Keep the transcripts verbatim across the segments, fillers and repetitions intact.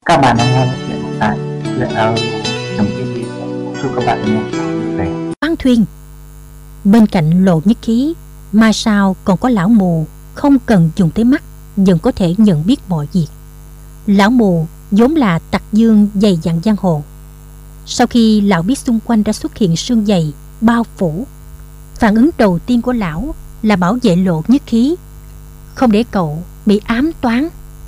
Các bạn đang nghe chuyện tại chuyện ở trong TV. Chúc các bạn nghe vui vẻ. Khoang thuyền. Bên cạnh Lộ Nhất Khí, mai sau còn có lão mù, không cần dùng tới mắt vẫn có thể nhận biết mọi việc. Lão mù vốn là tặc dương dày dặn giang hồ. Sau khi lão biết xung quanh đã xuất hiện sương dày bao phủ, phản ứng đầu tiên của lão là bảo vệ Lộ Nhất Khí, không để cậu bị ám toán.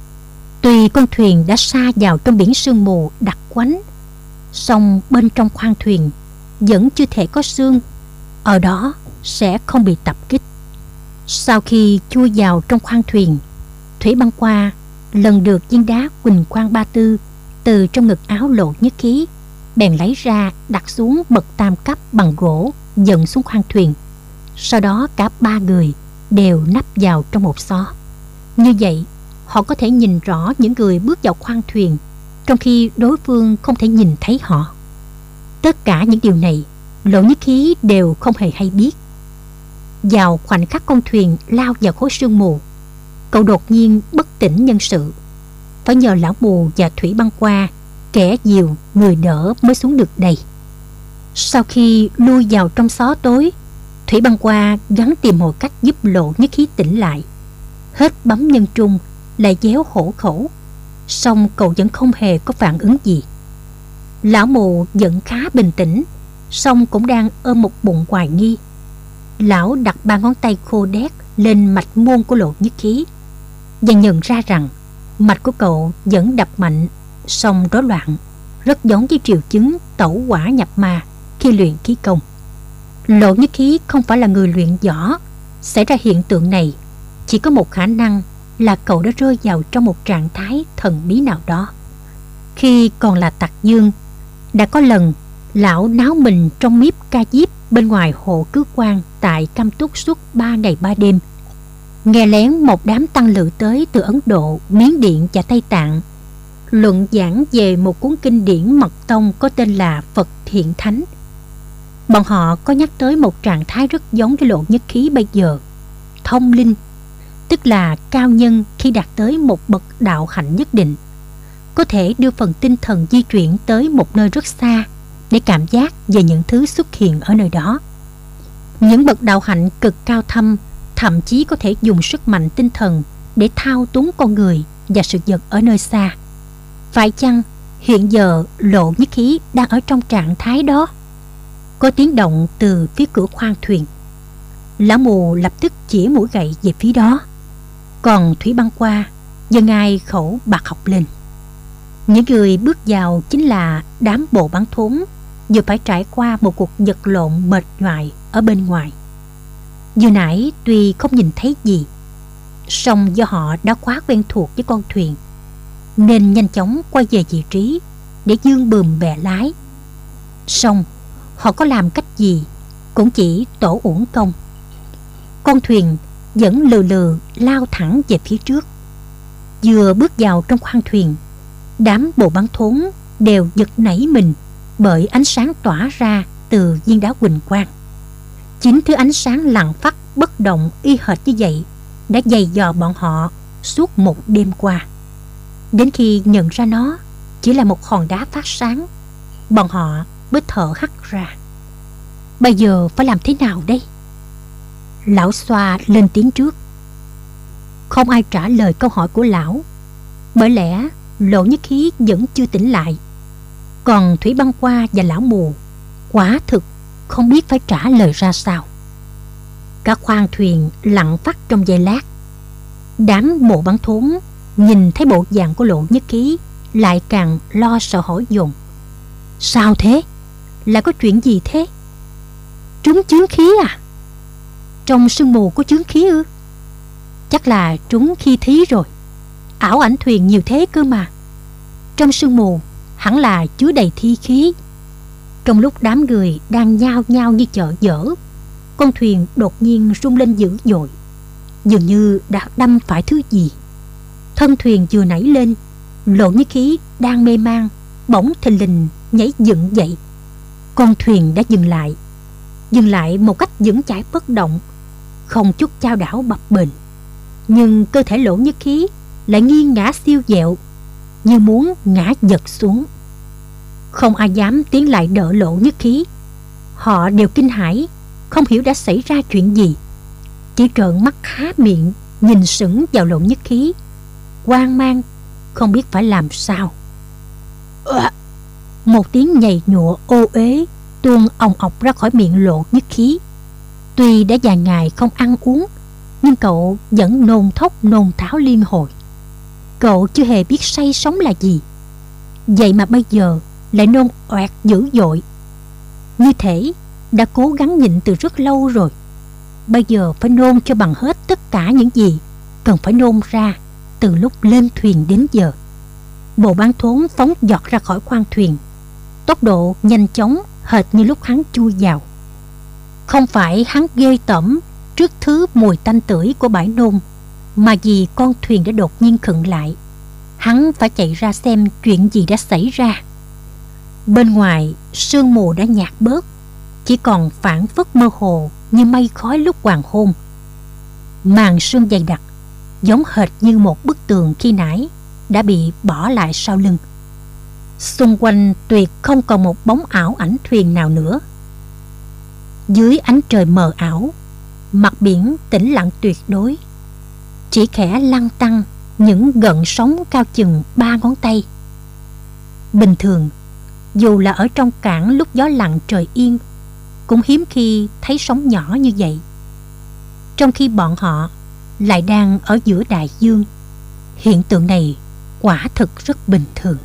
Tuy con thuyền đã sa vào trong biển sương mù đặc quánh, song bên trong khoang thuyền vẫn chưa thể có sương, ở đó sẽ không bị tập kích. Sau khi chui vào trong khoang thuyền, Thủy Băng Qua lần được viên đá Quỳnh Quang Ba Tư từ trong ngực áo Lộ Nhất Khí, bèn lấy ra đặt xuống bậc tam cấp bằng gỗ dẫn xuống khoang thuyền. Sau đó cả ba người đều nấp vào trong một xó. Như vậy họ có thể nhìn rõ những người bước vào khoang thuyền, trong khi đối phương không thể nhìn thấy họ. Tất cả những điều này Lộ Nhất Khí đều không hề hay biết. Vào khoảnh khắc con thuyền lao vào khối sương mù, cậu đột nhiên bất tỉnh nhân sự, phải nhờ lão mù và Thủy Băng Qua kẻ dìu người đỡ mới xuống được đây. Sau khi lui vào trong xó tối, Thủy Băng Qua gắng tìm một cách giúp Lộ Nhất Khí tỉnh lại. Hết bấm nhân trung lại déo hổ khẩu, song cậu vẫn không hề có phản ứng gì. Lão mù vẫn khá bình tĩnh, song cũng đang ôm một bụng hoài nghi. Lão đặt ba ngón tay khô đét lên mạch môn của Lộ Nhất Khí và nhận ra rằng mạch của cậu vẫn đập mạnh, song rối loạn, rất giống với triệu chứng tẩu hỏa nhập ma khi luyện khí công. Lộ Nhất Khí không phải là người luyện võ, xảy ra hiện tượng này chỉ có một khả năng là cậu đã rơi vào trong một trạng thái thần bí nào đó. Khi còn là tặc dương, đã có lần lão náo mình trong miếp ca diếp bên ngoài hộ Cứu Quan tại Cam Túc suốt ba ngày ba đêm, nghe lén một đám tăng lữ tới từ Ấn Độ, Miến Điện và Tây Tạng luận giảng về một cuốn kinh điển mật tông có tên là Phật Thiện Thánh. Bọn họ có nhắc tới một trạng thái rất giống với Lộ Nhất Khí bây giờ, thông linh, tức là cao nhân khi đạt tới một bậc đạo hạnh nhất định, có thể đưa phần tinh thần di chuyển tới một nơi rất xa để cảm giác về những thứ xuất hiện ở nơi đó. Những bậc đạo hạnh cực cao thâm thậm chí có thể dùng sức mạnh tinh thần để thao túng con người và sự vật ở nơi xa. Phải chăng hiện giờ Lộ Nhất Khí đang ở trong trạng thái đó? Có tiếng động từ phía cửa khoang thuyền. Lão mù lập tức chỉ mũi gậy về phía đó, còn Thủy Băng Qua giơ ngay khẩu bạc học lên. Những người bước vào chính là đám bộ bắn thốn vừa phải trải qua một cuộc vật lộn mệt nhoài ở bên ngoài. Vừa nãy tuy không nhìn thấy gì, song do họ đã quá quen thuộc với con thuyền nên nhanh chóng quay về vị trí để dương bườm bè lái. Song họ có làm cách gì cũng chỉ tổ uổng công. Con thuyền vẫn lừ lừ lao thẳng về phía trước. Vừa bước vào trong khoang thuyền, đám bộ bắn thốn đều giật nảy mình bởi ánh sáng tỏa ra từ viên đá Quỳnh Quang. Chính thứ ánh sáng lặng phắt bất động y hệt như vậy đã dày dò bọn họ suốt một đêm qua. Đến khi nhận ra nó chỉ là một hòn đá phát sáng, bọn họ mới thở hắt ra. Bây giờ phải làm thế nào đây? Lão Xoa lên tiếng trước. Không ai trả lời câu hỏi của lão, bởi lẽ Lộ Nhất Khí vẫn chưa tỉnh lại. Còn Thủy Băng Qua và lão mù quả thực không biết phải trả lời ra sao. Cả khoang thuyền lặng phát trong giây lát. Đám bộ bắn thốn nhìn thấy bộ dạng của Lộ Nhất Khí lại càng lo sợ hỏi dồn. Sao thế? Lại có chuyện gì thế? Trúng chướng khí à? Trong sương mù có chướng khí ư? Chắc là trúng khi thí rồi. Ảo ảnh thuyền nhiều thế cơ mà. Trong sương mù hẳn là chứa đầy thi khí. Trong lúc đám người đang nhao nhao như chợ dở, con thuyền đột nhiên rung lên dữ dội, dường như đã đâm phải thứ gì. Thân thuyền vừa nảy lên, Lộ Nhất Khí đang mê man bỗng thình lình nhảy dựng dậy. Con thuyền đã dừng lại, dừng lại một cách vững chãi bất động, không chút chao đảo bập bềnh. Nhưng cơ thể Lộ Nhất Khí lại nghiêng ngã siêu vẹo. như muốn ngã giật xuống. Không ai dám tiến lại đỡ Lộ Nhất Khí. Họ đều kinh hãi, không hiểu đã xảy ra chuyện gì, chỉ trợn mắt há miệng nhìn sững vào Lộ Nhất Khí, hoang mang không biết phải làm sao. Một tiếng nhầy nhụa ô uế tuôn òng ọc ra khỏi miệng Lộ Nhất Khí. Tuy đã vài ngày không ăn uống, nhưng cậu vẫn nôn thốc nôn tháo liên hồi. Cậu chưa hề biết say sống là gì, vậy mà bây giờ lại nôn oẹt dữ dội, như thể đã cố gắng nhịn từ rất lâu rồi. Bây giờ phải nôn cho bằng hết tất cả những gì cần phải nôn ra từ lúc lên thuyền đến giờ. Bộ Bán Thốn phóng giọt ra khỏi khoang thuyền, tốc độ nhanh chóng hệt như lúc hắn chui vào. Không phải hắn ghê tởm trước thứ mùi tanh tưởi của bãi nôn, mà vì con thuyền đã đột nhiên khựng lại. Hắn phải chạy ra xem chuyện gì đã xảy ra. Bên ngoài sương mù đã nhạt bớt, chỉ còn phảng phất mơ hồ như mây khói lúc hoàng hôn. Màn sương dày đặc giống hệt như một bức tường khi nãy đã bị bỏ lại sau lưng. Xung quanh tuyệt không còn một bóng ảo ảnh thuyền nào nữa. Dưới ánh trời mờ ảo, mặt biển tĩnh lặng tuyệt đối, chỉ khẽ lăn tăn những gợn sóng cao chừng ba ngón tay. Bình thường, dù là ở trong cảng lúc gió lặng trời yên, cũng hiếm khi thấy sóng nhỏ như vậy, trong khi bọn họ lại đang ở giữa đại dương. Hiện tượng này quả thực rất bình thường.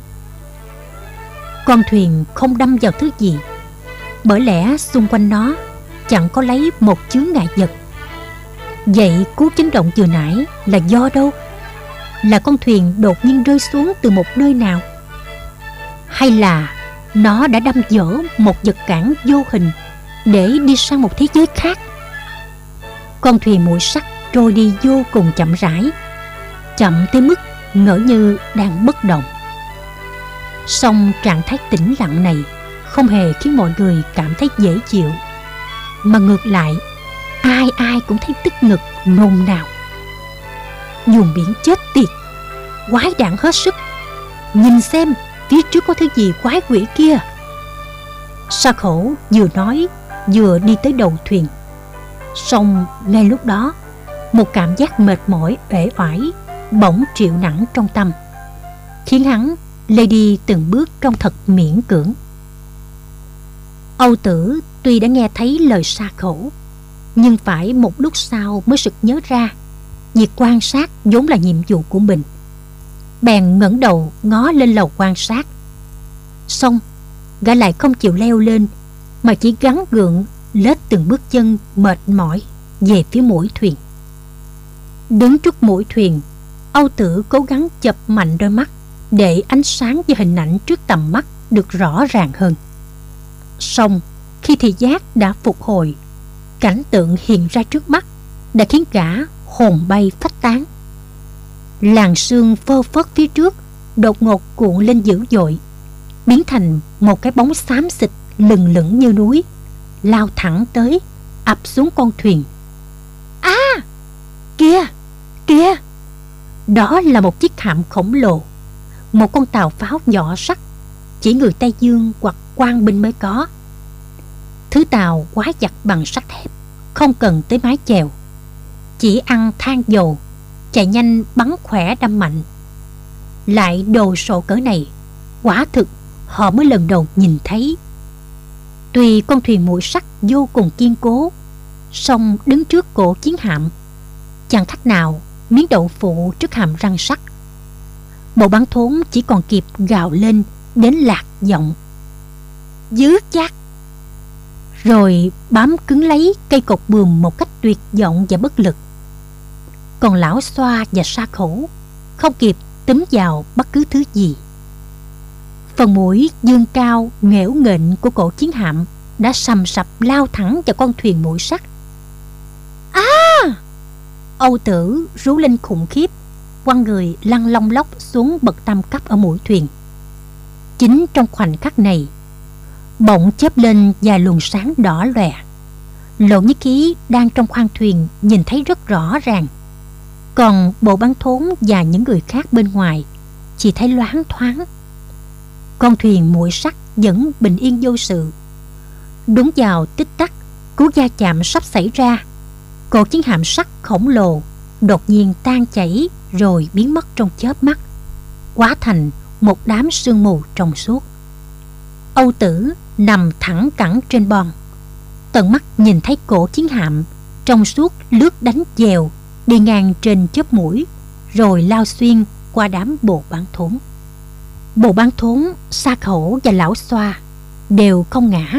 Con thuyền không đâm vào thứ gì, bởi lẽ xung quanh nó chẳng có lấy một chướng ngại vật. Vậy cú chấn động vừa nãy là do đâu? Là con thuyền đột nhiên rơi xuống từ một nơi nào? Hay là nó đã đâm dở một vật cản vô hình để đi sang một thế giới khác? Con thuyền muội sắt trôi đi vô cùng chậm rãi, chậm tới mức ngỡ như đang bất động. Song trạng thái tĩnh lặng này không hề khiến mọi người cảm thấy dễ chịu, mà ngược lại ai ai cũng thấy tức ngực nôn nao. Vùng biển chết tiệt, quái đản hết sức. Nhìn xem phía trước có thứ gì quái quỷ kia. Sa Khẩu vừa nói vừa đi tới đầu thuyền. Song ngay lúc đó, một cảm giác mệt mỏi uể oải bỗng triệu nặng trong tâm, khiến hắn lê đi từng bước trông thật miễn cưỡng. Âu Tử tuy đã nghe thấy lời Sa Khẩu, nhưng phải một lúc sau mới sực nhớ ra việc quan sát vốn là nhiệm vụ của mình. Bèn ngẩng đầu ngó lên lầu quan sát. Xong gã lại không chịu leo lên, mà chỉ gắng gượng lết từng bước chân mệt mỏi về phía mũi thuyền. Đứng trước mũi thuyền, Âu Tử cố gắng chập mạnh đôi mắt để ánh sáng và hình ảnh trước tầm mắt được rõ ràng hơn. Xong khi thị giác đã phục hồi, cảnh tượng hiện ra trước mắt đã khiến gã hồn bay phách tán. Làn sương phơ phất phía trước đột ngột cuộn lên dữ dội, biến thành một cái bóng xám xịt lừng lững như núi, lao thẳng tới, ập xuống con thuyền. À, kìa, kìa! Đó là một chiếc hạm khổng lồ, một con tàu pháo vỏ sắt, chỉ người Tây Dương hoặc quan binh mới có. Thứ tàu quá chặt bằng sắt thép, không cần tới mái chèo, chỉ ăn than dầu, chạy nhanh bắn khỏe đâm mạnh. Lại đồ sộ cỡ này, quả thực họ mới lần đầu nhìn thấy. Tuy con thuyền muội sắt vô cùng kiên cố, song đứng trước cổ chiến hạm chẳng khác nào miếng đậu phụ trước hàm răng sắt. Bộ Bán Thốn chỉ còn kịp gào lên đến lạc giọng: "Dứ chắc!" Rồi bám cứng lấy cây cột buồm một cách tuyệt vọng và bất lực. Còn lão Xoa và Sa Khẩu không kịp túm vào bất cứ thứ gì. Phần mũi dương cao nghễu nghệch của cổ chiến hạm đã sầm sập lao thẳng vào con thuyền muội sắt. À! Âu Tử rú lên khủng khiếp, quăng người lăn long lóc xuống bậc tam cấp ở mũi thuyền. Chính trong khoảnh khắc này, bỗng chớp lên vài luồng sáng đỏ lòe. Lộ Nhất Khí đang trong khoang thuyền nhìn thấy rất rõ ràng, còn Bộ Bán Thốn và những người khác bên ngoài chỉ thấy loáng thoáng. Con thuyền muội sắt vẫn bình yên vô sự. Đúng vào tích tắc cú va chạm sắp xảy ra, cột chiến hạm sắt khổng lồ đột nhiên tan chảy rồi biến mất trong chớp mắt, hóa thành một đám sương mù trong suốt. Âu Tử nằm thẳng cẳng trên bon, tận mắt nhìn thấy cổ chiến hạm trong suốt lướt đánh dèo đi ngang trên chớp mũi, rồi lao xuyên qua đám bồ bán thốn. Bồ bán thốn, Sa Khẩu và Lão Xoa đều không ngã,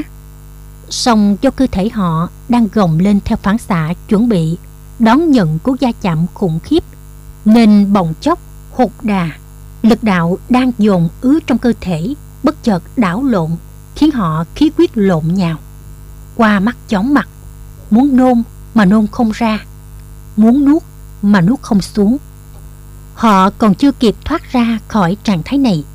song do cơ thể họ đang gồng lên theo phản xạ chuẩn bị đón nhận cú va chạm khủng khiếp, nên bỗng chốc hụt đà. Lực đạo đang dồn ứ trong cơ thể bất chợt đảo lộn, khiến họ khí huyết lộn nhào, qua mắt chóng mặt, muốn nôn mà nôn không ra, muốn nuốt mà nuốt không xuống. Họ còn chưa kịp thoát ra khỏi trạng thái này,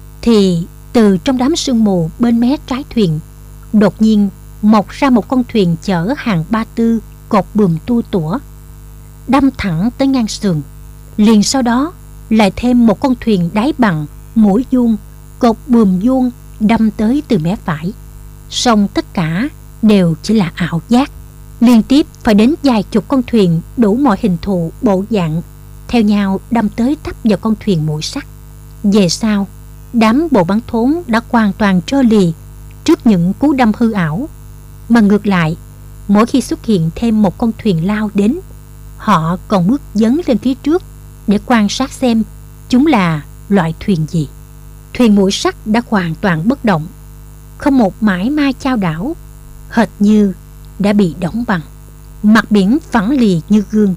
thì từ trong đám sương mù bên mé trái thuyền đột nhiên mọc ra một con thuyền chở hàng ba tư cột buồm tua tủa, đâm thẳng tới ngang sườn. Liền sau đó lại thêm một con thuyền đáy bằng, mũi vuông, cột buồm vuông đâm tới từ mé phải. Song tất cả đều chỉ là ảo giác. Liên tiếp phải đến vài chục con thuyền đủ mọi hình thù bộ dạng theo nhau đâm tới tấp vào con thuyền muội sắt. Về sau, đám bộ bắn thốn đã hoàn toàn trơ lì trước những cú đâm hư ảo, mà ngược lại, mỗi khi xuất hiện thêm một con thuyền lao đến, họ còn bước dấn lên phía trước để quan sát xem chúng là loại thuyền gì. Thuyền muội sắt đã hoàn toàn bất động, không một mãi mai chao đảo, hệt như đã bị đóng băng. Mặt biển phẳng lì như gương,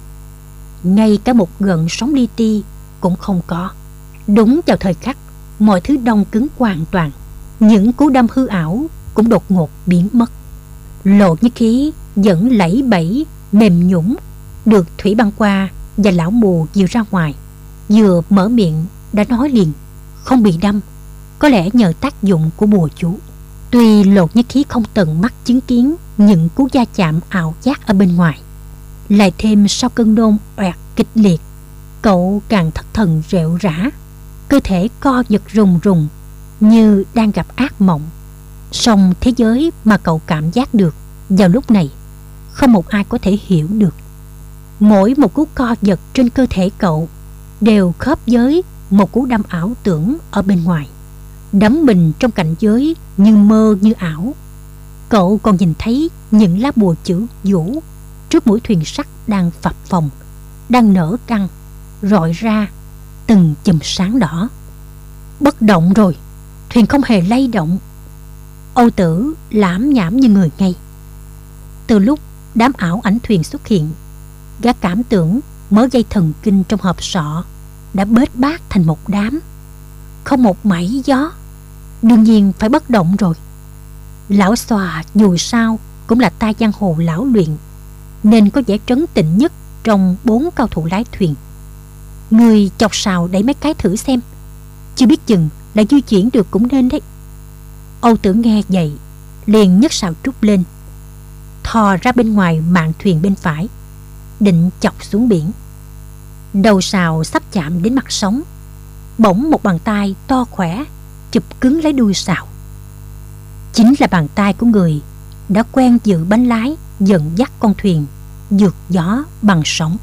ngay cả một gợn sóng li ti cũng không có. Đúng vào thời khắc mọi thứ đông cứng hoàn toàn, những cú đâm hư ảo cũng đột ngột biến mất. Lộ Nhất Khí vẫn lẫy bẫy mềm nhũn được Thủy Băng Qua và Lão Mù dìu ra ngoài, vừa mở miệng đã nói liền: không bị đâm, có lẽ nhờ tác dụng của bùa chú. Tuy Lộ Nhất Khí không tận mắt chứng kiến những cú va chạm ảo giác ở bên ngoài, lại thêm sau cơn nôn oẹt kịch liệt, cậu càng thất thần rệu rã, cơ thể co giật rùng rùng như đang gặp ác mộng. Song thế giới mà cậu cảm giác được vào lúc này, không một ai có thể hiểu được. Mỗi một cú co giật trên cơ thể cậu đều khớp với một cú đâm ảo tưởng ở bên ngoài, đắm mình trong cảnh giới như mơ như ảo. Cậu còn nhìn thấy những lá bùa chữ Vũ trước mũi thuyền sắt đang phập phồng, đang nở căng, rọi ra từng chùm sáng đỏ. Bất động rồi, thuyền không hề lay động. Âu Tử lãm nhảm như người ngây. Từ lúc đám ảo ảnh thuyền xuất hiện, gã cảm tưởng mớ dây thần kinh trong hộp sọ đã bết bát thành một đám, không một mảy gió, đương nhiên phải bất động rồi. Lão Xòa dù sao cũng là tay giang hồ lão luyện, nên có vẻ trấn tĩnh nhất trong bốn cao thủ lái thuyền. Người chọc sào đẩy mấy cái thử xem, chưa biết chừng là di chuyển được cũng nên đấy. Âu Tử nghe vậy liền nhấc sào trúc lên, thò ra bên ngoài mạn thuyền bên phải, định chọc xuống biển. Đầu sào sắp chạm đến mặt sóng, bỗng một bàn tay to khỏe chụp cứng lấy đuôi sào. Chính là bàn tay của người đã quen giữ bánh lái dẫn dắt con thuyền vượt gió bằng sóng.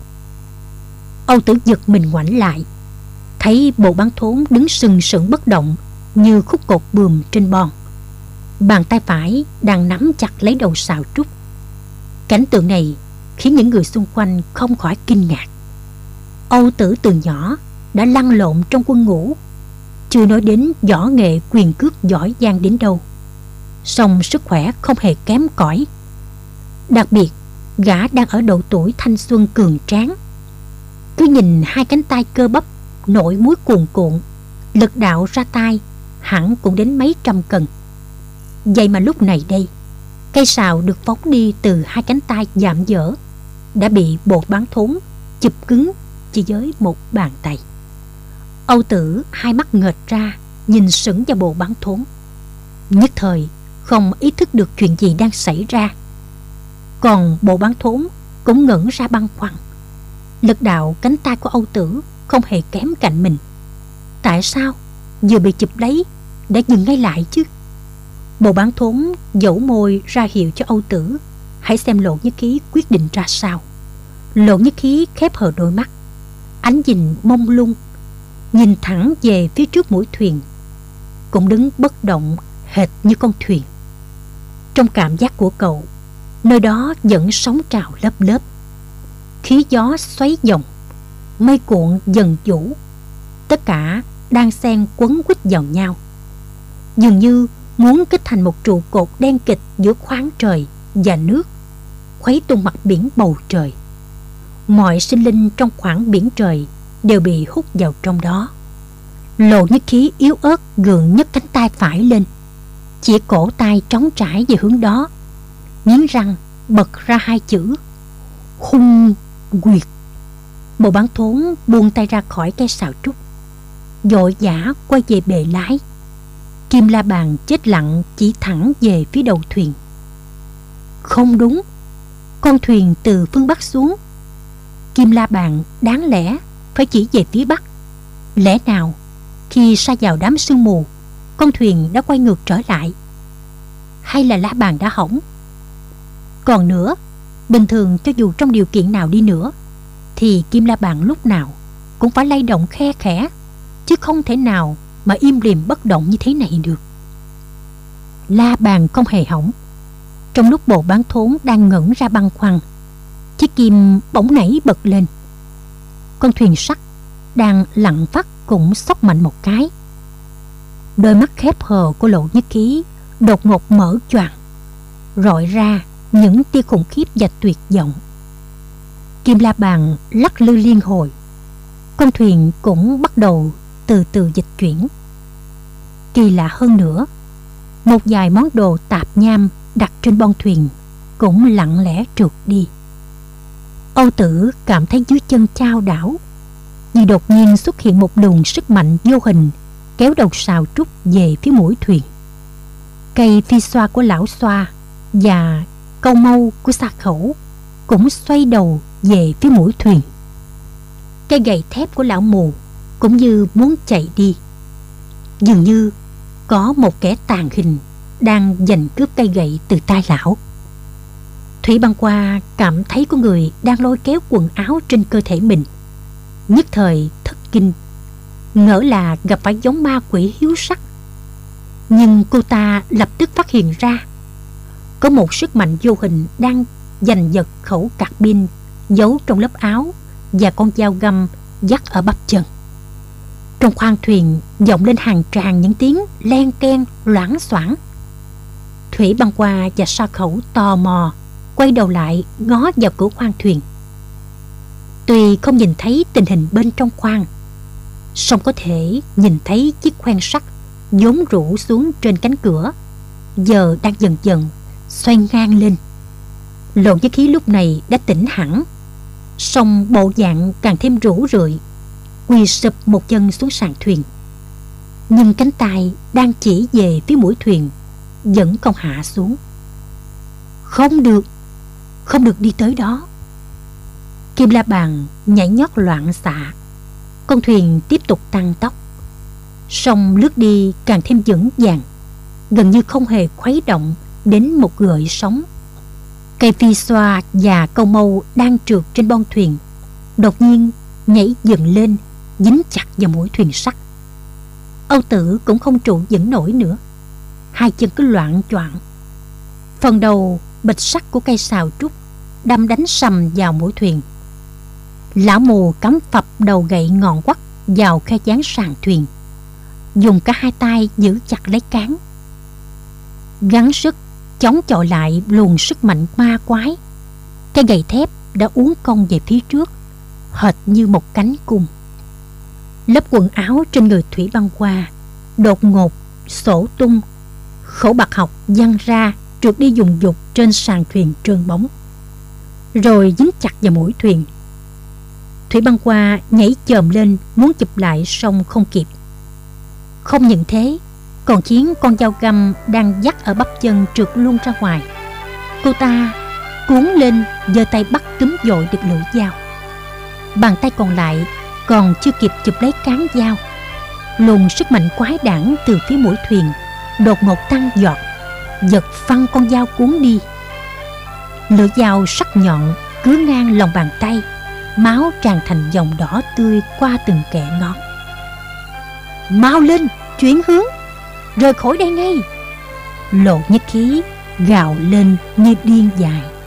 Âu Tử giật mình ngoảnh lại, thấy bộ bắn thốn đứng sừng sững bất động như khúc cột buồm trên bon. Bàn tay phải đang nắm chặt lấy đầu sào trúc. Cảnh tượng này khiến những người xung quanh không khỏi kinh ngạc. Âu Tử từ nhỏ đã lăn lộn trong quân ngũ, chưa nói đến võ nghệ quyền cước giỏi giang đến đâu, song sức khỏe không hề kém cỏi. Đặc biệt gã đang ở độ tuổi thanh xuân cường tráng. Cứ nhìn hai cánh tay cơ bắp nổi múi cuồn cuộn, lực đạo ra tay hẳn cũng đến mấy trăm cân. Vậy mà lúc này đây, cây sào được phóng đi từ hai cánh tay dạm dở đã bị bộ bán thốn chụp cứng chỉ với một bàn tay. Âu Tử hai mắt nghệt ra nhìn sững vào bộ bán thốn, nhất thời không ý thức được chuyện gì đang xảy ra. Còn bộ bán thốn cũng ngẩn ra băn khoăn. Lực đạo cánh tay của Âu Tử không hề kém cạnh mình. tại sao vừa bị chụp lấy đã dừng ngay lại chứ? Bộ Bán Thốn dẫu môi ra hiệu cho Âu Tử hãy xem Lộ Nhất Khí quyết định ra sao. Lộ Nhất Khí khép hờ đôi mắt, ánh nhìn mông lung, nhìn thẳng về phía trước mũi thuyền, cũng đứng bất động hệt như con thuyền. Trong cảm giác của cậu, nơi đó vẫn sóng trào lớp lớp, khí gió xoáy vòng, mây cuộn dần vũ, tất cả đang xen quấn quýt vào nhau, dường như muốn kết thành một trụ cột đen kịt giữa khoáng trời và nước, khuấy tung mặt biển bầu trời. Mọi sinh linh trong khoảng biển trời đều bị hút vào trong đó. Lộ Nhất Khí yếu ớt gượng nhấc cánh tay phải lên, chỉ cổ tay trống trải về hướng đó, nghiến răng bật ra hai chữ Hung Quyệt. Bộ Bán Thốn buông tay ra khỏi cây sào trúc, vội vã quay về bệ lái. Kim La Bàn chết lặng chỉ thẳng về phía đầu thuyền. Không đúng, con thuyền từ phương Bắc xuống, Kim La Bàn đáng lẽ phải chỉ về phía Bắc. Lẽ nào khi sa vào đám sương mù, con thuyền đã quay ngược trở lại? Hay là la bàn đã hỏng? Còn nữa, bình thường cho dù trong điều kiện nào đi nữa thì Kim La Bàn lúc nào cũng phải lay động khe khẽ, chứ không thể nào mà im lìm bất động như thế này được. La bàn không hề hỏng. Trong lúc Bộ Bán Thốn đang ngẩn ra băn khoăn, chiếc kim bỗng nảy bật lên. Con thuyền sắt đang lặng phát cũng xốc mạnh một cái. Đôi mắt khép hờ của Lộ Nhất Khí đột ngột mở choàng, rọi ra những tia khủng khiếp và tuyệt vọng. Kim La Bàn lắc lư liên hồi, con thuyền cũng bắt đầu từ từ dịch chuyển. Kỳ lạ hơn nữa, một vài món đồ tạp nham đặt trên bon thuyền cũng lặng lẽ trượt đi. Âu Tử cảm thấy dưới chân chao đảo, vì đột nhiên xuất hiện một luồng sức mạnh vô hình kéo đầu sào trúc về phía mũi thuyền. Cây phi xoa của lão xoa và câu mâu của Sa Khẩu cũng xoay đầu về phía mũi thuyền. Cây gậy thép của lão mù cũng như muốn chạy đi. Dường như có một kẻ tàn hình đang giành cướp cây gậy từ tay lão. Thủy Băng Qua cảm thấy có người đang lôi kéo quần áo trên cơ thể mình, nhất thời thất kinh, ngỡ là gặp phải giống ma quỷ hiếu sắc. Nhưng cô ta lập tức phát hiện ra có một sức mạnh vô hình đang giành giật khẩu cạc pin giấu trong lớp áo và con dao găm dắt ở bắp chân. Trong khoang thuyền vọng lên hàng tràng những tiếng len keng loảng xoảng. Thủy Băng Qua và Sa Khẩu tò mò quay đầu lại ngó vào cửa khoang thuyền. Tuy không nhìn thấy tình hình bên trong khoang, song có thể nhìn thấy chiếc khoen sắt vốn rũ xuống trên cánh cửa giờ đang dần dần xoay ngang lên. Lộ Nhất Khí lúc này đã tỉnh hẳn, song bộ dạng càng thêm rũ rượi, quỳ sụp một chân xuống sàn thuyền, nhưng cánh tay đang chỉ về phía mũi thuyền vẫn không hạ xuống. Không được, không được đi tới đó. Kim La Bàn nhảy nhót loạn xạ. Con thuyền tiếp tục tăng tốc, song lướt đi càng thêm vững vàng, gần như không hề khuấy động đến một gợn sóng. Cây phi xoa và câu mâu đang trượt trên bon thuyền đột nhiên nhảy dần lên, dính chặt vào mũi thuyền sắt. Âu Tử cũng không trụ vững nổi nữa, hai chân cứ loạng choạng. Phần đầu bịch sắt của cây sào trúc đâm đánh sầm vào mũi thuyền. Lão mù cắm phập đầu gậy ngọn quắt vào khe dán sàn thuyền, dùng cả hai tay giữ chặt lấy cán, gắng sức chống chọi lại luồng sức mạnh ma quái. Cây gậy thép đã uốn cong về phía trước, hệt như một cánh cung. Lớp quần áo trên người Thủy Băng Qua đột ngột xổ tung, khẩu bạc học văng ra trượt đi dùng dục trên sàn thuyền trơn bóng, rồi dính chặt vào mũi thuyền. Thủy Băng Qua nhảy chồm lên muốn chụp lại, song không kịp. Không những thế, còn khiến con dao găm đang dắt ở bắp chân trượt luôn ra ngoài. Cô ta cuốn lên, giơ tay bắt túm dội được lưỡi dao. Bàn tay còn lại còn chưa kịp chụp lấy cán dao, luồng sức mạnh quái đản từ phía mũi thuyền đột ngột tăng giọt, giật phăng con dao cuốn đi. Lưỡi dao sắc nhọn cứa ngang lòng bàn tay, máu tràn thành dòng đỏ tươi qua từng kẽ ngón. Mau lên, chuyển hướng, rời khỏi đây ngay! Lộ Nhất Khí gào lên như điên dại.